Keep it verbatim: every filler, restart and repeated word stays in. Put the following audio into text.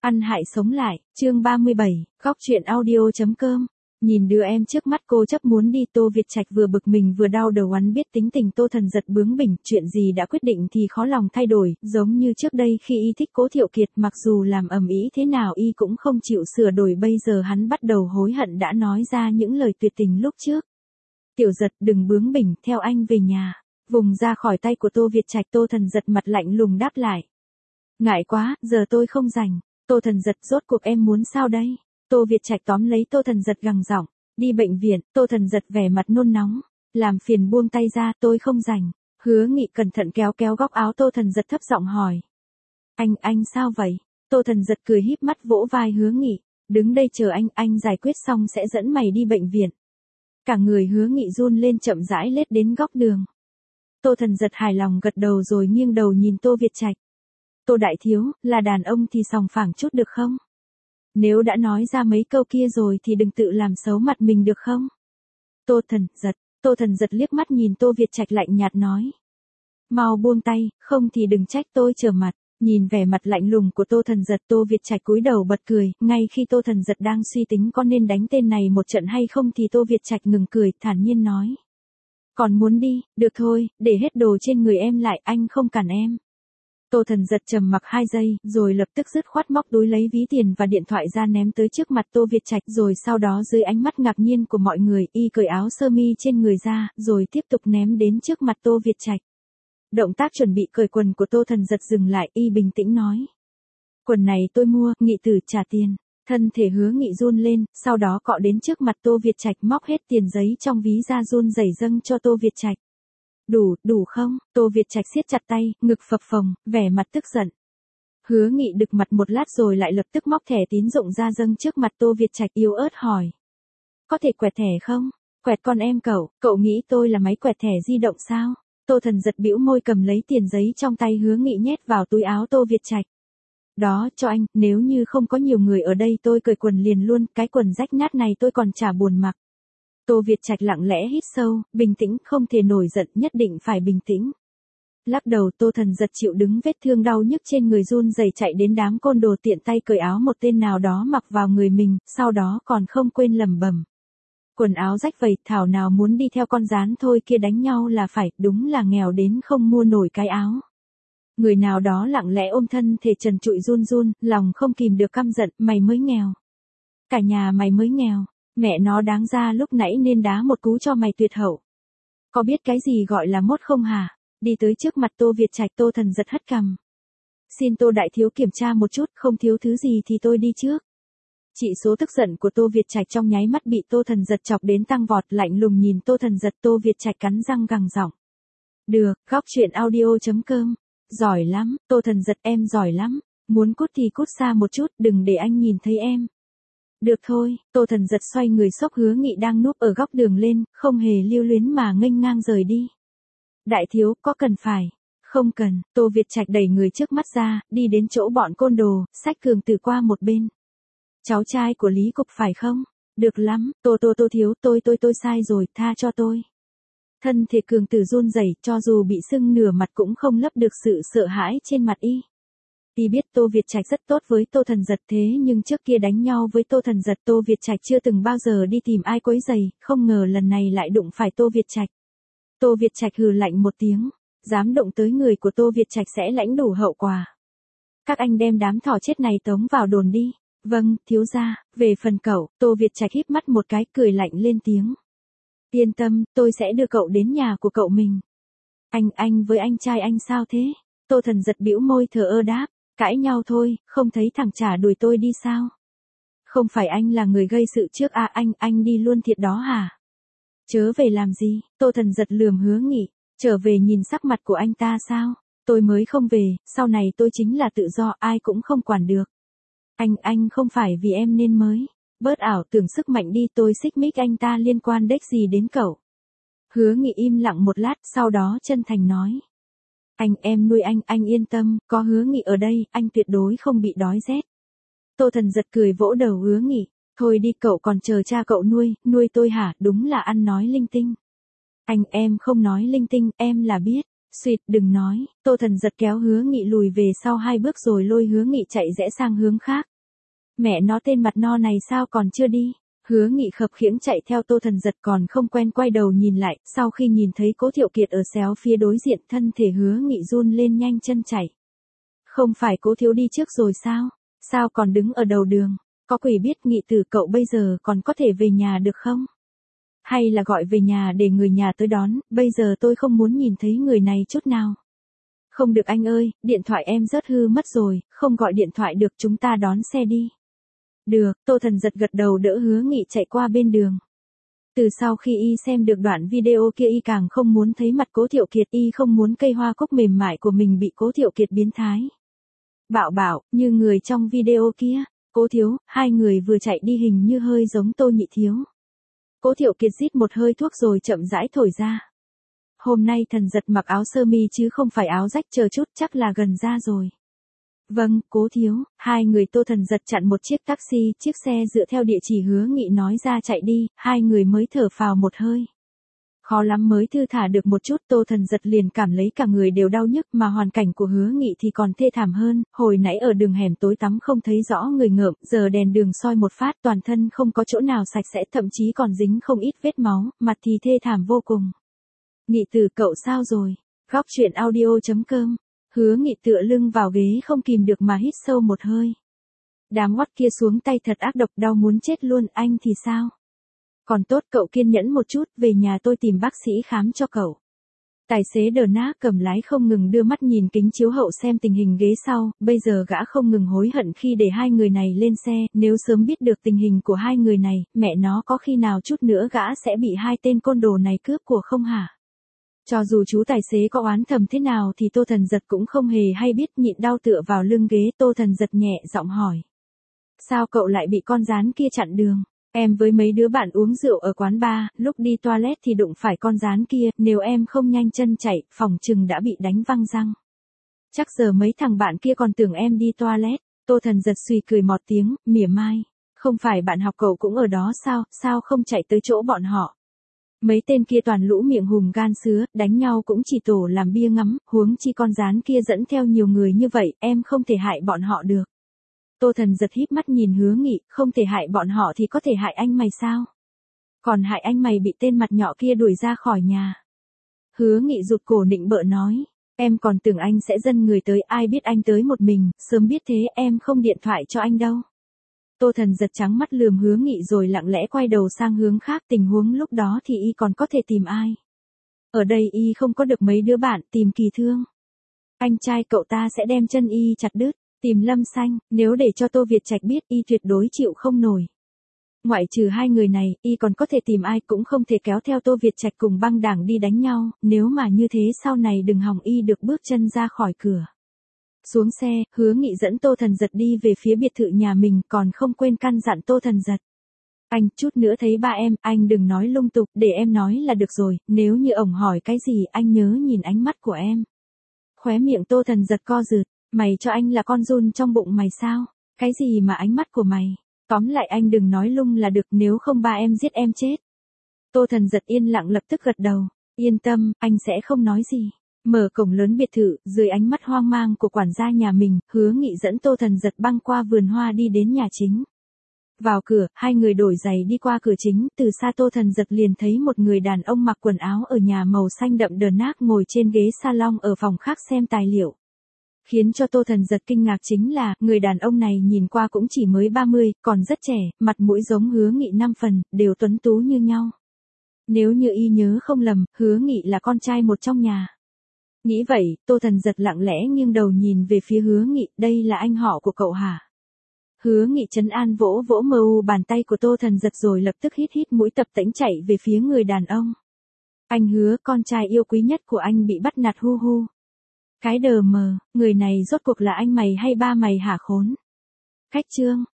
Ăn hại sống lại, chương ba mươi bảy, góc truyện audio.com. Nhìn đứa em trước mắt cô chấp muốn đi. Tô Việt Trạch vừa bực mình vừa đau đầu, hắn biết tính tình Tô Thần Giật bướng bỉnh, chuyện gì đã quyết định thì khó lòng thay đổi, giống như trước đây khi y thích Cố Thiệu Kiệt, mặc dù làm ầm ĩ thế nào y cũng không chịu sửa đổi. Bây giờ hắn bắt đầu hối hận đã nói ra những lời tuyệt tình lúc trước. Tiểu Giật, đừng bướng bỉnh, theo anh về nhà. Vùng ra khỏi tay của Tô Việt Trạch, Tô Thần Giật mặt lạnh lùng đáp lại. Ngại quá, giờ tôi không rảnh. Tô Thần Giật, rốt cuộc em muốn sao đây? Tô Việt Trạch tóm lấy Tô Thần Giật gằn giọng. Đi bệnh viện. Tô Thần Giật vẻ mặt nôn nóng. Làm phiền buông tay ra, tôi không rảnh. Hứa Nghị cẩn thận kéo kéo góc áo Tô Thần Giật, thấp giọng hỏi. Anh, anh sao vậy? Tô Thần Giật cười híp mắt vỗ vai Hứa Nghị. Đứng đây chờ anh, anh giải quyết xong sẽ dẫn mày đi bệnh viện. Cả người Hứa Nghị run lên, chậm rãi lết đến góc đường. Tô Thần Giật hài lòng gật đầu rồi nghiêng đầu nhìn Tô Việt Trạch. Tô đại thiếu, là đàn ông thì sòng phẳng chút được không? Nếu đã nói ra mấy câu kia rồi thì đừng tự làm xấu mặt mình được không? Tô Thần Giật, Tô Thần Giật liếc mắt nhìn Tô Việt Trạch lạnh nhạt nói. Mau buông tay, không thì đừng trách tôi trở mặt. Nhìn vẻ mặt lạnh lùng của Tô Thần Giật, Tô Việt Trạch cúi đầu bật cười. Ngay khi Tô Thần Giật đang suy tính có nên đánh tên này một trận hay không thì Tô Việt Trạch ngừng cười, thản nhiên nói. Còn muốn đi, được thôi, để hết đồ trên người em lại, anh không cản em. Tô Thần Giật trầm mặc hai giây, rồi lập tức dứt khoát móc túi lấy ví tiền và điện thoại ra ném tới trước mặt Tô Việt Trạch, rồi sau đó dưới ánh mắt ngạc nhiên của mọi người, y cởi áo sơ mi trên người ra, rồi tiếp tục ném đến trước mặt Tô Việt Trạch. Động tác chuẩn bị cởi quần của Tô Thần Giật dừng lại, y bình tĩnh nói. Quần này tôi mua, Nghị tử trả tiền. Thân thể Hứa Nghị run lên, sau đó cọ đến trước mặt Tô Việt Trạch, móc hết tiền giấy trong ví ra run rẩy dâng cho Tô Việt Trạch. Đủ, đủ không? Tô Việt Trạch siết chặt tay, ngực phập phồng, vẻ mặt tức giận. Hứa Nghị đực mặt một lát rồi lại lập tức móc thẻ tín dụng ra dâng trước mặt Tô Việt Trạch, yếu ớt hỏi. Có thể quẹt thẻ không? Quẹt con em cậu, cậu nghĩ tôi là máy quẹt thẻ di động sao? Tô Thần Giật bĩu môi cầm lấy tiền giấy trong tay Hứa Nghị nhét vào túi áo Tô Việt Trạch. Đó, cho anh, nếu như không có nhiều người ở đây tôi cởi quần liền luôn, cái quần rách nát này tôi còn chả buồn mặc. Tô Việt Trạch lặng lẽ hít sâu, bình tĩnh, không thể nổi giận, nhất định phải bình tĩnh. Lắc đầu, Tô Thần Giật chịu đứng vết thương đau nhức trên người, run rẩy chạy đến đám côn đồ, tiện tay cởi áo một tên nào đó mặc vào người mình, sau đó còn không quên lẩm bẩm. Quần áo rách vậy, thảo nào muốn đi theo con rán thôi kia, đánh nhau là phải, đúng là nghèo đến không mua nổi cái áo. Người nào đó lặng lẽ ôm thân thể trần trụi run run, lòng không kìm được căm giận, mày mới nghèo. Cả nhà mày mới nghèo, mẹ nó đáng ra lúc nãy nên đá một cú cho mày tuyệt hậu. Có biết cái gì gọi là mốt không hả? Đi tới trước mặt Tô Việt Trạch, Tô Thần Giật hất cằm. Xin Tô đại thiếu kiểm tra một chút, không thiếu thứ gì thì tôi đi trước. Chỉ số tức giận của Tô Việt Trạch trong nháy mắt bị Tô Thần Giật chọc đến tăng vọt, lạnh lùng nhìn Tô Thần Giật. Tô Việt Trạch cắn răng gằn giọng. Được, góc truyện audio.com. Giỏi lắm, Tô Thần Giật, em giỏi lắm. Muốn cút thì cút xa một chút, đừng để anh nhìn thấy em. Được thôi, Tô Thần Giật xoay người xốc Hứa Nghị đang núp ở góc đường lên, không hề lưu luyến mà nghênh ngang rời đi. Đại thiếu, có cần phải? Không cần. Tô Việt Trạch đẩy người trước mắt ra, đi đến chỗ bọn côn đồ, xách Cường Tử qua một bên. Cháu trai của Lý Cục phải không? Được lắm, Tô Tô Tô thiếu, tôi tôi tôi sai rồi, tha cho tôi. Thân thể Cường Tử run rẩy, cho dù bị sưng nửa mặt cũng không lấp được sự sợ hãi trên mặt y. Y biết Tô Việt Trạch rất tốt với Tô Thần Giật, thế nhưng trước kia đánh nhau với Tô Thần Giật, Tô Việt Trạch chưa từng bao giờ đi tìm ai quấy rầy, không ngờ lần này lại đụng phải Tô Việt Trạch. Tô Việt Trạch hừ lạnh một tiếng, dám động tới người của Tô Việt Trạch sẽ lãnh đủ hậu quả. Các anh đem đám thỏ chết này tống vào đồn đi. Vâng, thiếu gia. Về phần cậu, Tô Việt Trạch híp mắt một cái, cười lạnh lên tiếng. Yên tâm, tôi sẽ đưa cậu đến nhà của cậu mình. Anh, anh với anh trai anh sao thế? Tô Thần Giật bĩu môi thờ ơ đáp. Cãi nhau thôi, không thấy thằng trả đuổi tôi đi sao? Không phải anh là người gây sự trước à, anh, anh đi luôn thiệt đó hả? Chớ về làm gì? Tô Thần Giật lườm Hứa Nghị. Trở về nhìn sắc mặt của anh ta sao? Tôi mới không về, sau này tôi chính là tự do, ai cũng không quản được. Anh, anh không phải vì em nên mới. Bớt ảo tưởng sức mạnh đi, tôi xích mích anh ta liên quan đếch gì đến cậu. Hứa Nghị im lặng một lát, sau đó chân thành nói. Anh, em nuôi anh, anh yên tâm, có Hứa Nghị ở đây, anh tuyệt đối không bị đói rét. Tô Thần Giật cười vỗ đầu Hứa Nghị. Thôi đi, cậu còn chờ cha cậu nuôi, nuôi tôi hả? Đúng là ăn nói linh tinh. Anh, em không nói linh tinh, em là biết. Xuyệt, đừng nói. Tô Thần Giật kéo Hứa Nghị lùi về sau hai bước rồi lôi Hứa Nghị chạy rẽ sang hướng khác. Mẹ nó tên mặt no này sao còn chưa đi? Hứa Nghị khập khiễng chạy theo Tô Thần Giật còn không quen quay đầu nhìn lại, sau khi nhìn thấy Cố Thiệu Kiệt ở xéo phía đối diện thân thể Hứa Nghị run lên nhanh chân chạy. Không phải Cố thiếu đi trước rồi sao? Sao còn đứng ở đầu đường? Có quỷ biết Nghị tử cậu bây giờ còn có thể về nhà được không? Hay là gọi về nhà để người nhà tới đón, bây giờ tôi không muốn nhìn thấy người này chút nào. Không được anh ơi, điện thoại em rớt hư mất rồi, không gọi điện thoại được, chúng ta đón xe đi. Được, Tô Thần Giật gật đầu đỡ Hứa Nghị chạy qua bên đường. Từ sau khi y xem được đoạn video kia y càng không muốn thấy mặt Cố Thiệu Kiệt, y không muốn cây hoa cúc mềm mại của mình bị Cố Thiệu Kiệt biến thái. Bảo bảo, như người trong video kia, Cố thiếu, hai người vừa chạy đi hình như hơi giống Tô Nhị thiếu. Cố Thiệu Kiệt rít một hơi thuốc rồi chậm rãi thổi ra. Hôm nay Thần Giật mặc áo sơ mi chứ không phải áo rách, chờ chút chắc là gần ra rồi. Vâng, Cố thiếu, hai người Tô Thần Giật chặn một chiếc taxi, chiếc xe dựa theo địa chỉ Hứa Nghị nói ra chạy đi, hai người mới thở phào một hơi. Khó lắm mới thư thả được một chút, Tô Thần Giật liền cảm lấy cả người đều đau nhức, mà hoàn cảnh của Hứa Nghị thì còn thê thảm hơn, hồi nãy ở đường hẻm tối tăm không thấy rõ người ngợm, giờ đèn đường soi một phát toàn thân không có chỗ nào sạch sẽ, thậm chí còn dính không ít vết máu, mặt thì thê thảm vô cùng. Nghị tử cậu sao rồi? Góc truyện audio chấm com. Hứa Nghị tựa lưng vào ghế không kìm được mà hít sâu một hơi. Đám oắt kia xuống tay thật ác độc, đau muốn chết luôn. Anh thì sao? Còn tốt, cậu kiên nhẫn một chút, về nhà tôi tìm bác sĩ khám cho cậu. Tài xế đờ ná cầm lái không ngừng đưa mắt nhìn kính chiếu hậu xem tình hình ghế sau, bây giờ gã không ngừng hối hận khi để hai người này lên xe, nếu sớm biết được tình hình của hai người này, mẹ nó có khi nào chút nữa gã sẽ bị hai tên côn đồ này cướp của không hả? Cho dù chú tài xế có oán thầm thế nào thì Tô Thần Giật cũng không hề hay biết, nhịn đau tựa vào lưng ghế. Tô Thần Giật nhẹ giọng hỏi. Sao cậu lại bị con rán kia chặn đường? Em với mấy đứa bạn uống rượu ở quán bar, lúc đi toilet thì đụng phải con rán kia, nếu em không nhanh chân chạy, phòng chừng đã bị đánh văng răng. Chắc giờ mấy thằng bạn kia còn tưởng em đi toilet. Tô Thần Giật suy cười một tiếng, mỉa mai. Không phải bạn học cậu cũng ở đó sao, sao không chạy tới chỗ bọn họ? Mấy tên kia toàn lũ miệng hùm gan sứa, đánh nhau cũng chỉ tổ làm bia ngắm, huống chi con rán kia dẫn theo nhiều người như vậy, em không thể hại bọn họ được. Tô Thần Giật híp mắt nhìn Hứa Nghị, không thể hại bọn họ thì có thể hại anh mày sao? Còn hại anh mày bị tên mặt nhỏ kia đuổi ra khỏi nhà. Hứa Nghị rụt cổ nịnh bợ nói, em còn tưởng anh sẽ dâng người tới, ai biết anh tới một mình, sớm biết thế em không điện thoại cho anh đâu. Tô Thần Giật trắng mắt lườm Hứa Nghị rồi lặng lẽ quay đầu sang hướng khác, tình huống lúc đó thì y còn có thể tìm ai? Ở đây y không có được mấy đứa bạn, tìm Kỳ Thương. Anh trai cậu ta sẽ đem chân y chặt đứt, tìm Lâm Xanh, nếu để cho Tô Việt Trạch biết y tuyệt đối chịu không nổi. Ngoại trừ hai người này, y còn có thể tìm ai, cũng không thể kéo theo Tô Việt Trạch cùng băng đảng đi đánh nhau, nếu mà như thế sau này đừng hòng y được bước chân ra khỏi cửa. Xuống xe, Hứa Nghị dẫn Tô Thần Giật đi về phía biệt thự nhà mình, còn không quên căn dặn Tô Thần Giật. Anh, chút nữa thấy ba em, anh đừng nói lung tục, để em nói là được rồi, nếu như ổng hỏi cái gì anh nhớ nhìn ánh mắt của em. Khóe miệng Tô Thần Giật co rụt, mày cho anh là con giun trong bụng mày sao? Cái gì mà ánh mắt của mày? Tóm lại anh đừng nói lung là được, nếu không ba em giết em chết. Tô Thần Giật yên lặng lập tức gật đầu, yên tâm, anh sẽ không nói gì. Mở cổng lớn biệt thự, dưới ánh mắt hoang mang của quản gia nhà mình, Hứa Nghị dẫn Tô Thần Giật băng qua vườn hoa đi đến nhà chính. Vào cửa, hai người đổi giày đi qua cửa chính, từ xa Tô Thần Giật liền thấy một người đàn ông mặc quần áo ở nhà màu xanh đậm đờ nát ngồi trên ghế salon ở phòng khác xem tài liệu. Khiến cho Tô Thần Giật kinh ngạc chính là, người đàn ông này nhìn qua cũng chỉ mới ba mươi, còn rất trẻ, mặt mũi giống Hứa Nghị năm phần, đều tuấn tú như nhau. Nếu như y nhớ không lầm, Hứa Nghị là con trai một trong nhà. Nghĩ vậy, Tô Thần Giật lặng lẽ nghiêng đầu nhìn về phía Hứa Nghị, đây là anh họ của cậu hả? Hứa Nghị trấn an vỗ vỗ mờ u bàn tay của Tô Thần Giật rồi lập tức hít hít mũi tập tễnh chạy về phía người đàn ông. Anh Hứa, con trai yêu quý nhất của anh bị bắt nạt hu hu. Cái đờ mờ, người này rốt cuộc là anh mày hay ba mày hả khốn? Khách trương,